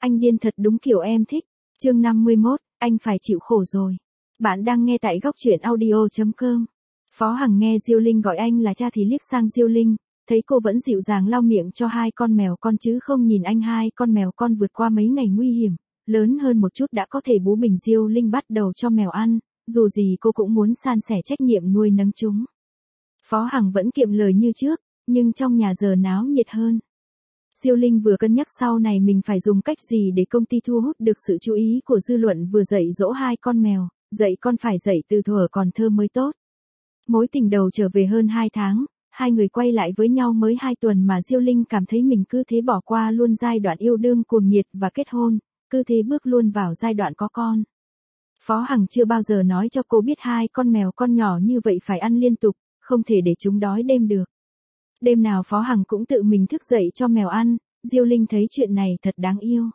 Anh điên thật đúng kiểu em thích. Chương 51, anh phải chịu khổ rồi. Bạn đang nghe tại góc truyện audio.com. Phó Hằng nghe Diêu Linh gọi anh là cha thì liếc sang Diêu Linh, thấy cô vẫn dịu dàng lau miệng cho hai con mèo con chứ không nhìn anh. Hai con mèo con vượt qua mấy ngày nguy hiểm, lớn hơn một chút đã có thể bú bình. Diêu Linh bắt đầu cho mèo ăn, dù gì cô cũng muốn san sẻ trách nhiệm nuôi nấng chúng. Phó Hằng vẫn kiệm lời như trước, nhưng trong nhà giờ náo nhiệt hơn. Diêu Linh vừa cân nhắc sau này mình phải dùng cách gì để công ty thu hút được sự chú ý của dư luận, vừa dạy dỗ hai con mèo, dạy con phải dạy từ thuở còn thơ mới tốt. Mối tình đầu trở về hơn 2 tháng, hai người quay lại với nhau mới 2 tuần mà Diêu Linh cảm thấy mình cứ thế bỏ qua luôn giai đoạn yêu đương cuồng nhiệt và kết hôn, cứ thế bước luôn vào giai đoạn có con. Phó Hằng chưa bao giờ nói cho cô biết hai con mèo con nhỏ như vậy phải ăn liên tục, không thể để chúng đói đêm được. Đêm nào Phó Hằng cũng tự mình thức dậy cho mèo ăn, Diêu Linh thấy chuyện này thật đáng yêu.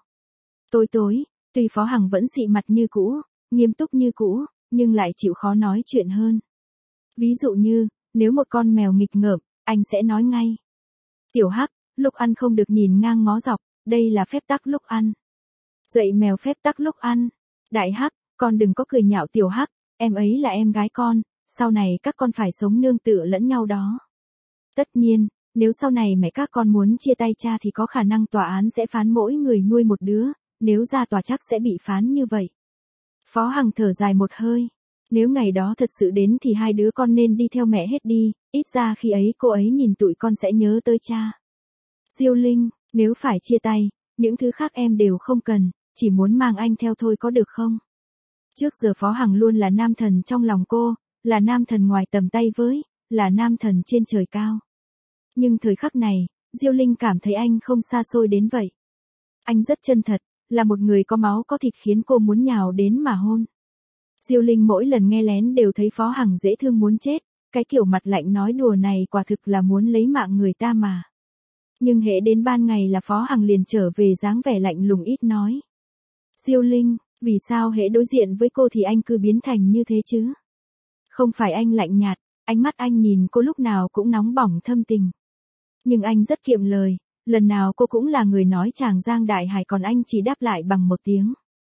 Tối, tuy Phó Hằng vẫn xị mặt như cũ, nghiêm túc như cũ, nhưng lại chịu khó nói chuyện hơn. Ví dụ như, nếu một con mèo nghịch ngợm, anh sẽ nói ngay. Tiểu Hắc, lúc ăn không được nhìn ngang ngó dọc, đây là phép tắc lúc ăn. Dạy mèo phép tắc lúc ăn. Đại Hắc, con đừng có cười nhạo Tiểu Hắc, em ấy là em gái con, sau này các con phải sống nương tựa lẫn nhau đó. Tất nhiên, nếu sau này mẹ các con muốn chia tay cha thì có khả năng tòa án sẽ phán mỗi người nuôi một đứa, nếu ra tòa chắc sẽ bị phán như vậy. Phó Hằng thở dài một hơi. Nếu ngày đó thật sự đến thì hai đứa con nên đi theo mẹ hết đi, ít ra khi ấy cô ấy nhìn tụi con sẽ nhớ tới cha. Diêu Linh, nếu phải chia tay, những thứ khác em đều không cần, chỉ muốn mang anh theo thôi có được không? Trước giờ Phó Hằng luôn là nam thần trong lòng cô, là nam thần ngoài tầm tay với, là nam thần trên trời cao. Nhưng thời khắc này, Diêu Linh cảm thấy anh không xa xôi đến vậy. Anh rất chân thật, là một người có máu có thịt khiến cô muốn nhào đến mà hôn. Diêu Linh mỗi lần nghe lén đều thấy Phó Hằng dễ thương muốn chết, cái kiểu mặt lạnh nói đùa này quả thực là muốn lấy mạng người ta mà. Nhưng hễ đến ban ngày là Phó Hằng liền trở về dáng vẻ lạnh lùng ít nói. Diêu Linh, vì sao hễ đối diện với cô thì anh cứ biến thành như thế chứ? Không phải anh lạnh nhạt, ánh mắt anh nhìn cô lúc nào cũng nóng bỏng thâm tình. Nhưng anh rất kiệm lời, lần nào cô cũng là người nói tràng giang đại hải còn anh chỉ đáp lại bằng một tiếng.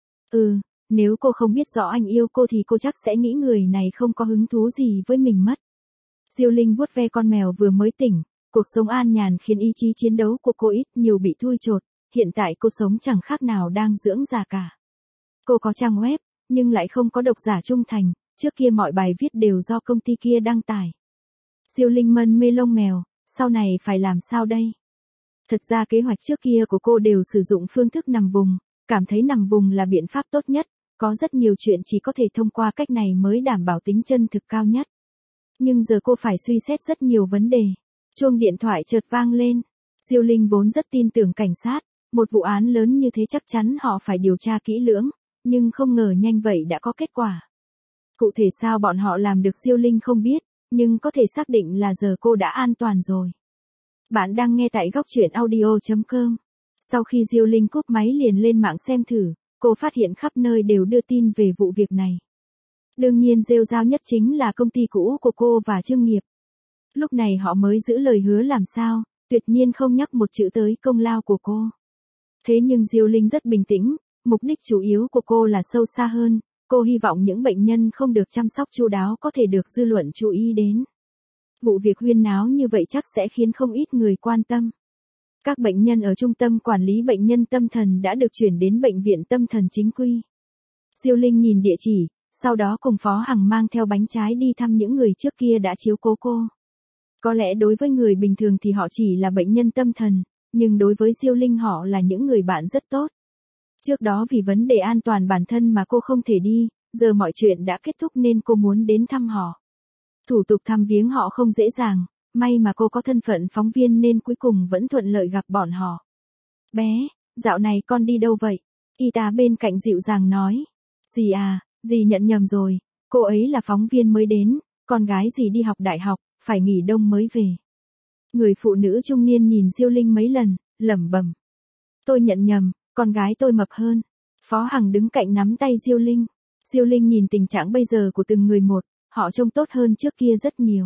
Nếu cô không biết rõ anh yêu cô thì cô chắc sẽ nghĩ người này không có hứng thú gì với mình mất. Diêu Linh vuốt ve con mèo vừa mới tỉnh, cuộc sống an nhàn khiến ý chí chiến đấu của cô ít nhiều bị thui chột, hiện tại cô sống chẳng khác nào đang dưỡng già cả. Cô có trang web, nhưng lại không có độc giả trung thành, trước kia mọi bài viết đều do công ty kia đăng tải. Diêu Linh mân mê lông mèo, sau này phải làm sao đây? Thật ra kế hoạch trước kia của cô đều sử dụng phương thức nằm vùng, cảm thấy nằm vùng là biện pháp tốt nhất, có rất nhiều chuyện chỉ có thể thông qua cách này mới đảm bảo tính chân thực cao nhất. Nhưng giờ cô phải suy xét rất nhiều vấn đề. Chuông điện thoại chợt vang lên. Diêu Linh vốn rất tin tưởng cảnh sát, một vụ án lớn như thế chắc chắn họ phải điều tra kỹ lưỡng, nhưng không ngờ nhanh vậy đã có kết quả. Cụ thể sao bọn họ làm được Diêu Linh không biết, nhưng có thể xác định là giờ cô đã an toàn rồi. Bạn đang nghe tại góc truyện audio.com. Sau khi Diêu Linh cúp máy liền lên mạng xem thử, cô phát hiện khắp nơi đều đưa tin về vụ việc này. Đương nhiên rêu rao nhất chính là công ty cũ của cô và Trương Nghiệp. Lúc này họ mới giữ lời hứa làm sao, tuyệt nhiên không nhắc một chữ tới công lao của cô. Thế nhưng Diêu Linh rất bình tĩnh, mục đích chủ yếu của cô là sâu xa hơn, cô hy vọng những bệnh nhân không được chăm sóc chu đáo có thể được dư luận chú ý đến. Vụ việc huyên náo như vậy chắc sẽ khiến không ít người quan tâm. Các bệnh nhân ở trung tâm quản lý bệnh nhân tâm thần đã được chuyển đến bệnh viện tâm thần chính quy. Diêu Linh nhìn địa chỉ, sau đó cùng Phó Hằng mang theo bánh trái đi thăm những người trước kia đã chiếu cố cô. Có lẽ đối với người bình thường thì họ chỉ là bệnh nhân tâm thần, nhưng đối với Diêu Linh họ là những người bạn rất tốt. Trước đó vì vấn đề an toàn bản thân mà cô không thể đi, giờ mọi chuyện đã kết thúc nên cô muốn đến thăm họ. Thủ tục thăm viếng họ không dễ dàng, may mà cô có thân phận phóng viên nên cuối cùng vẫn thuận lợi gặp bọn họ. Bé, dạo này con đi đâu vậy? Y tá bên cạnh dịu dàng nói. Dì à, dì nhận nhầm rồi, cô ấy là phóng viên mới đến, con gái dì đi học đại học, phải nghỉ đông mới về. Người phụ nữ trung niên nhìn Diêu Linh mấy lần, lẩm bẩm. Tôi nhận nhầm, con gái tôi mập hơn. Phó Hằng đứng cạnh nắm tay Diêu Linh. Diêu Linh nhìn tình trạng bây giờ của từng người một, họ trông tốt hơn trước kia rất nhiều.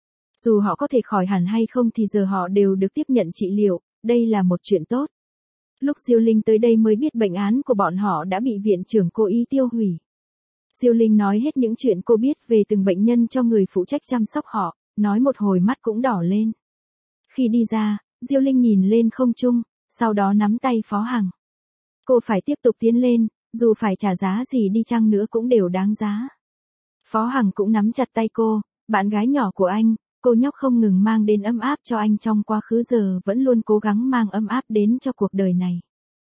Dù họ có thể khỏi hẳn hay không thì giờ họ đều được tiếp nhận trị liệu, đây là một chuyện tốt. Lúc Diêu Linh tới đây mới biết bệnh án của bọn họ đã bị viện trưởng cố ý tiêu hủy. Diêu Linh nói hết những chuyện cô biết về từng bệnh nhân cho người phụ trách chăm sóc họ, nói một hồi mắt cũng đỏ lên. Khi đi ra, Diêu Linh nhìn lên không trung, sau đó nắm tay Phó Hằng. Cô phải tiếp tục tiến lên, dù phải trả giá gì đi chăng nữa cũng đều đáng giá. Phó Hằng cũng nắm chặt tay cô, bạn gái nhỏ của anh, cô nhóc không ngừng mang đến ấm áp cho anh trong quá khứ giờ vẫn luôn cố gắng mang ấm áp đến cho cuộc đời này.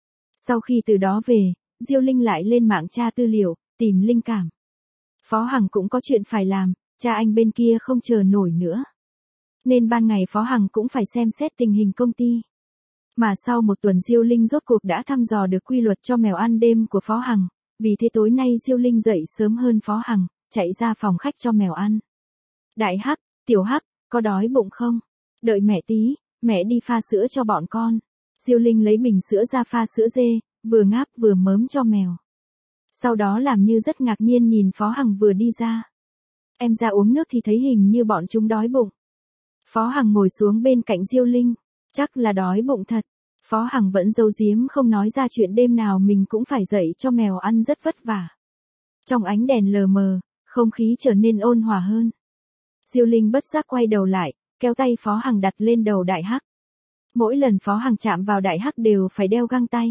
Sau khi từ đó về, Diêu Linh lại lên mạng tra tư liệu, tìm linh cảm. Phó Hằng cũng có chuyện phải làm, cha anh bên kia không chờ nổi nữa. Nên ban ngày Phó Hằng cũng phải xem xét tình hình công ty. Mà sau một tuần Diêu Linh rốt cuộc đã thăm dò được quy luật cho mèo ăn đêm của Phó Hằng, vì thế tối nay Diêu Linh dậy sớm hơn Phó Hằng, chạy ra phòng khách cho mèo ăn. Đại Hắc, Tiểu Hắc, có đói bụng không? Đợi mẹ tí, mẹ đi pha sữa cho bọn con. Diêu Linh lấy bình sữa ra pha sữa dê, vừa ngáp vừa mớm cho mèo. Sau đó làm như rất ngạc nhiên nhìn Phó Hằng vừa đi ra. Em ra uống nước thì thấy hình như bọn chúng đói bụng. Phó Hằng ngồi xuống bên cạnh Diêu Linh, chắc là đói bụng thật. Phó Hằng vẫn giấu giếm không nói ra chuyện đêm nào mình cũng phải dậy cho mèo ăn rất vất vả. Trong ánh đèn lờ mờ, không khí trở nên ôn hòa hơn. Diêu Linh bất giác quay đầu lại, kéo tay Phó Hằng đặt lên đầu Đại Hắc. Mỗi lần Phó Hằng chạm vào Đại Hắc đều phải đeo găng tay.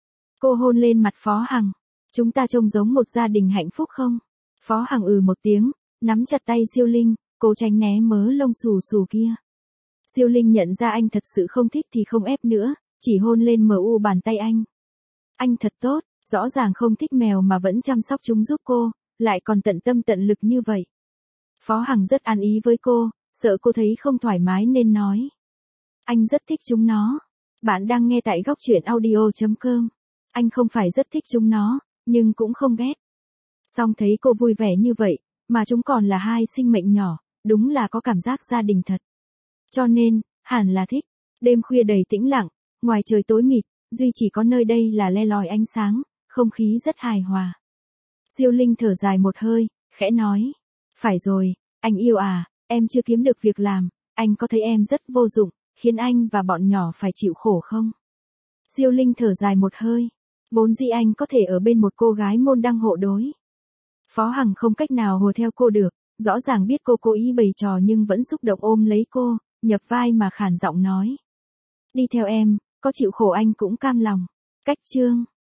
Cô hôn lên mặt Phó Hằng. Chúng ta trông giống một gia đình hạnh phúc không? Phó Hằng một tiếng, nắm chặt tay Diêu Linh, cố tránh né mớ lông xù xù kia. Diêu Linh nhận ra anh thật sự không thích thì không ép nữa, chỉ hôn lên bàn tay anh. Anh thật tốt, rõ ràng không thích mèo mà vẫn chăm sóc chúng giúp cô, lại còn tận tâm tận lực như vậy. Phó Hằng rất an ý với cô, sợ cô thấy không thoải mái nên nói. Anh rất thích chúng nó. Bạn đang nghe tại góc truyện audio.com. Anh không phải rất thích chúng nó, nhưng cũng không ghét. Song thấy cô vui vẻ như vậy, mà chúng còn là hai sinh mệnh nhỏ, đúng là có cảm giác gia đình thật. Cho nên, hẳn là thích. Đêm khuya đầy tĩnh lặng, ngoài trời tối mịt, duy chỉ có nơi đây là le lói ánh sáng, không khí rất hài hòa. Diêu Linh thở dài một hơi, khẽ nói. Phải rồi, anh yêu à, em chưa kiếm được việc làm, anh có thấy em rất vô dụng, khiến anh và bọn nhỏ phải chịu khổ không? Diêu Linh thở dài một hơi. Vốn dĩ anh có thể ở bên một cô gái môn đăng hộ đối. Phó Hằng không cách nào hùa theo cô được, rõ ràng biết cô cố ý bày trò nhưng vẫn xúc động ôm lấy cô, nhập vai mà khản giọng nói. Đi theo em, có chịu khổ anh cũng cam lòng. Cách chương.